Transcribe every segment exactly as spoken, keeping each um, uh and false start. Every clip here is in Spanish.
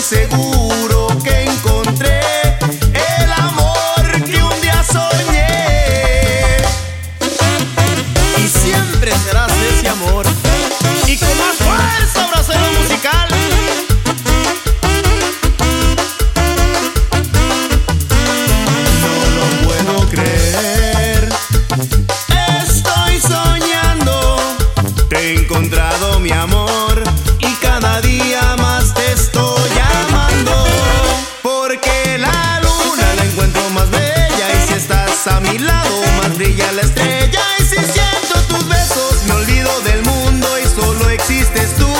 seguro que encontré el amor que un día soñé. Y siempre serás ese amor. Y con más fuerza, bracero musical. No lo puedo creer. Estoy soñando. Te he encontrado, mi amor, y cada día más te estoy amando. Porque la luna la encuentro más bella, y si estás a mi lado más brilla la estrella. Y si siento tus besos me olvido del mundo y solo existes tú.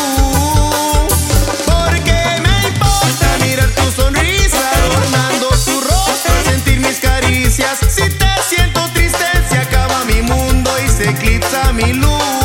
Porque me importa mirar tu sonrisa adornando tu rostro al sentir mis caricias. Si te siento triste se acaba mi mundo y se eclipsa mi luz.